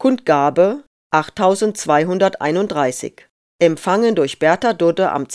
Kundgabe 8231, empfangen durch Bertha Dudde am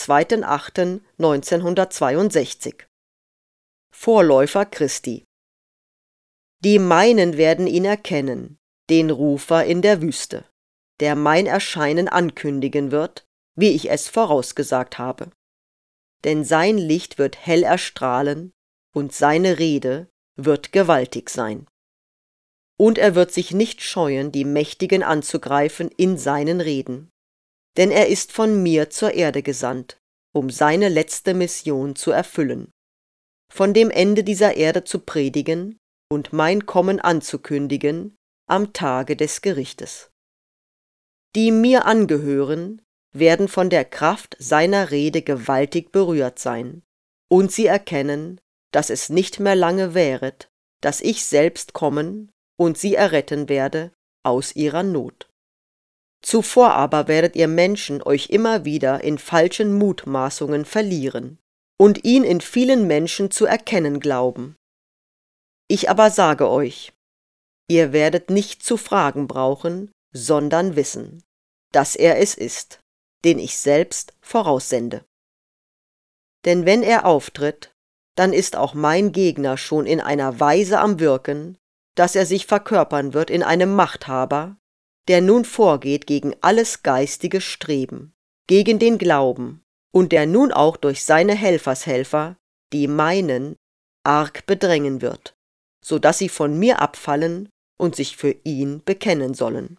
2.8.1962. Vorläufer Christi. Die meinen werden ihn erkennen, den Rufer in der Wüste, der mein Erscheinen ankündigen wird, wie ich es vorausgesagt habe. Denn sein Licht wird hell erstrahlen, und seine Rede wird gewaltig sein. Und er wird sich nicht scheuen, die Mächtigen anzugreifen in seinen Reden. Denn er ist von mir zur Erde gesandt, um seine letzte Mission zu erfüllen, von dem Ende dieser Erde zu predigen und mein Kommen anzukündigen am Tage des Gerichtes. Die mir angehören, werden von der Kraft seiner Rede gewaltig berührt sein, und sie erkennen, dass es nicht mehr lange währet, dass ich selbst kommen und sie erretten werde aus ihrer Not. Zuvor aber werdet ihr Menschen euch immer wieder in falschen Mutmaßungen verlieren und ihn in vielen Menschen zu erkennen glauben. Ich aber sage euch, ihr werdet nicht zu fragen brauchen, sondern wissen, dass er es ist, den ich selbst voraussende. Denn wenn er auftritt, dann ist auch mein Gegner schon in einer Weise am Wirken, dass er sich verkörpern wird in einem Machthaber, der nun vorgeht gegen alles geistige Streben, gegen den Glauben, und der nun auch durch seine Helfershelfer, die meinen, arg bedrängen wird, so dass sie von mir abfallen und sich für ihn bekennen sollen.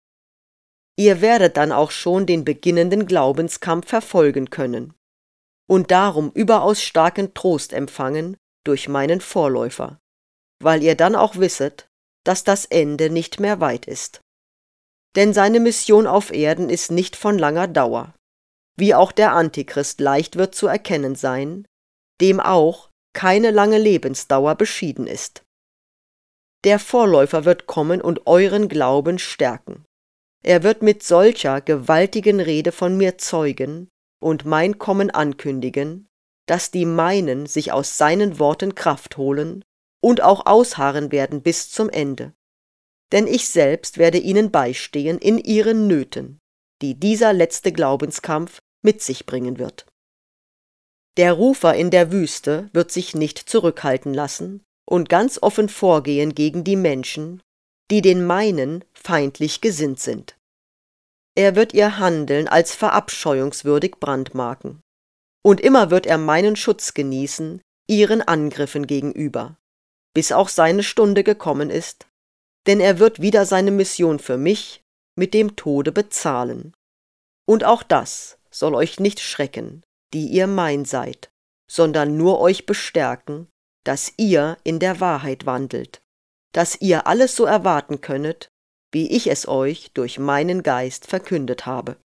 Ihr werdet dann auch schon den beginnenden Glaubenskampf verfolgen können und darum überaus starken Trost empfangen durch meinen Vorläufer, weil ihr dann auch wisset, dass das Ende nicht mehr weit ist. Denn seine Mission auf Erden ist nicht von langer Dauer, wie auch der Antichrist leicht wird zu erkennen sein, dem auch keine lange Lebensdauer beschieden ist. Der Vorläufer wird kommen und euren Glauben stärken. Er wird mit solcher gewaltigen Rede von mir zeugen und mein Kommen ankündigen, dass die meinen sich aus seinen Worten Kraft holen und auch ausharren werden bis zum Ende. Denn ich selbst werde ihnen beistehen in ihren Nöten, die dieser letzte Glaubenskampf mit sich bringen wird. Der Rufer in der Wüste wird sich nicht zurückhalten lassen und ganz offen vorgehen gegen die Menschen, die den meinen feindlich gesinnt sind. Er wird ihr Handeln als verabscheuungswürdig brandmarken, und immer wird er meinen Schutz genießen, ihren Angriffen gegenüber, bis auch seine Stunde gekommen ist, denn er wird wieder seine Mission für mich mit dem Tode bezahlen. Und auch das soll euch nicht schrecken, die ihr mein seid, sondern nur euch bestärken, dass ihr in der Wahrheit wandelt, dass ihr alles so erwarten könnet, wie ich es euch durch meinen Geist verkündet habe.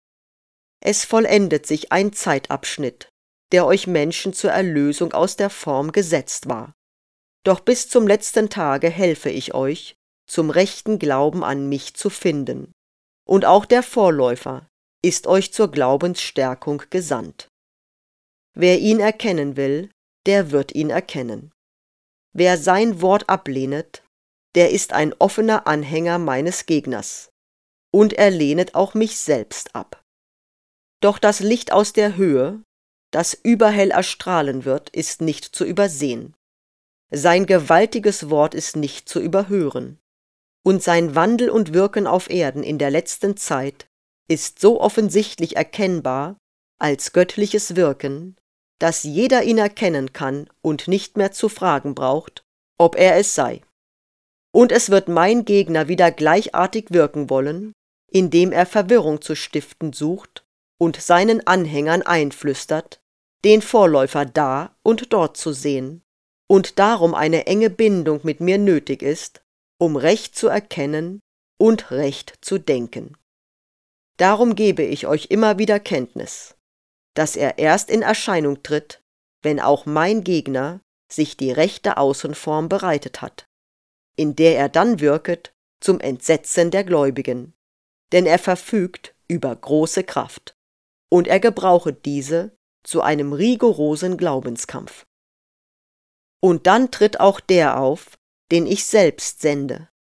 Es vollendet sich ein Zeitabschnitt, der euch Menschen zur Erlösung aus der Form gesetzt war. Doch bis zum letzten Tage helfe ich euch, zum rechten Glauben an mich zu finden, und auch der Vorläufer ist euch zur Glaubensstärkung gesandt. Wer ihn erkennen will, der wird ihn erkennen. Wer sein Wort ablehnet, der ist ein offener Anhänger meines Gegners, und er lehnet auch mich selbst ab. Doch das Licht aus der Höhe, das überhell erstrahlen wird, ist nicht zu übersehen. Sein gewaltiges Wort ist nicht zu überhören, und sein Wandel und Wirken auf Erden in der letzten Zeit ist so offensichtlich erkennbar als göttliches Wirken, dass jeder ihn erkennen kann und nicht mehr zu fragen braucht, ob er es sei. Und es wird mein Gegner wieder gleichartig wirken wollen, indem er Verwirrung zu stiften sucht und seinen Anhängern einflüstert, den Vorläufer da und dort zu sehen, und darum eine enge Bindung mit mir nötig ist, um recht zu erkennen und recht zu denken. Darum gebe ich euch immer wieder Kenntnis, dass er erst in Erscheinung tritt, wenn auch mein Gegner sich die rechte Außenform bereitet hat, in der er dann wirket zum Entsetzen der Gläubigen, denn er verfügt über große Kraft, und er gebrauchet diese zu einem rigorosen Glaubenskampf. Und dann tritt auch der auf, den ich selbst sende,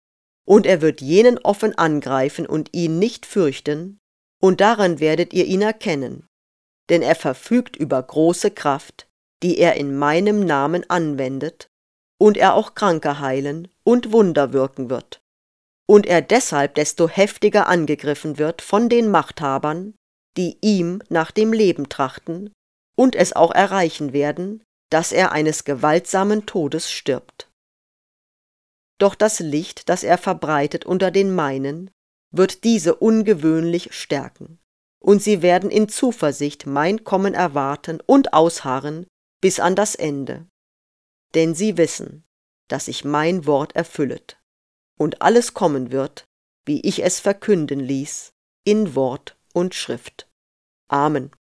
und er wird jenen offen angreifen und ihn nicht fürchten, und daran werdet ihr ihn erkennen, denn er verfügt über große Kraft, die er in meinem Namen anwendet, und er auch Kranke heilen und Wunder wirken wird, und er deshalb desto heftiger angegriffen wird von den Machthabern, die ihm nach dem Leben trachten und es auch erreichen werden, dass er eines gewaltsamen Todes stirbt. Doch das Licht, das er verbreitet unter den meinen, wird diese ungewöhnlich stärken, und sie werden in Zuversicht mein Kommen erwarten und ausharren bis an das Ende. Denn sie wissen, dass sich mein Wort erfüllet, und alles kommen wird, wie ich es verkünden ließ, in Wort und Schrift. Amen.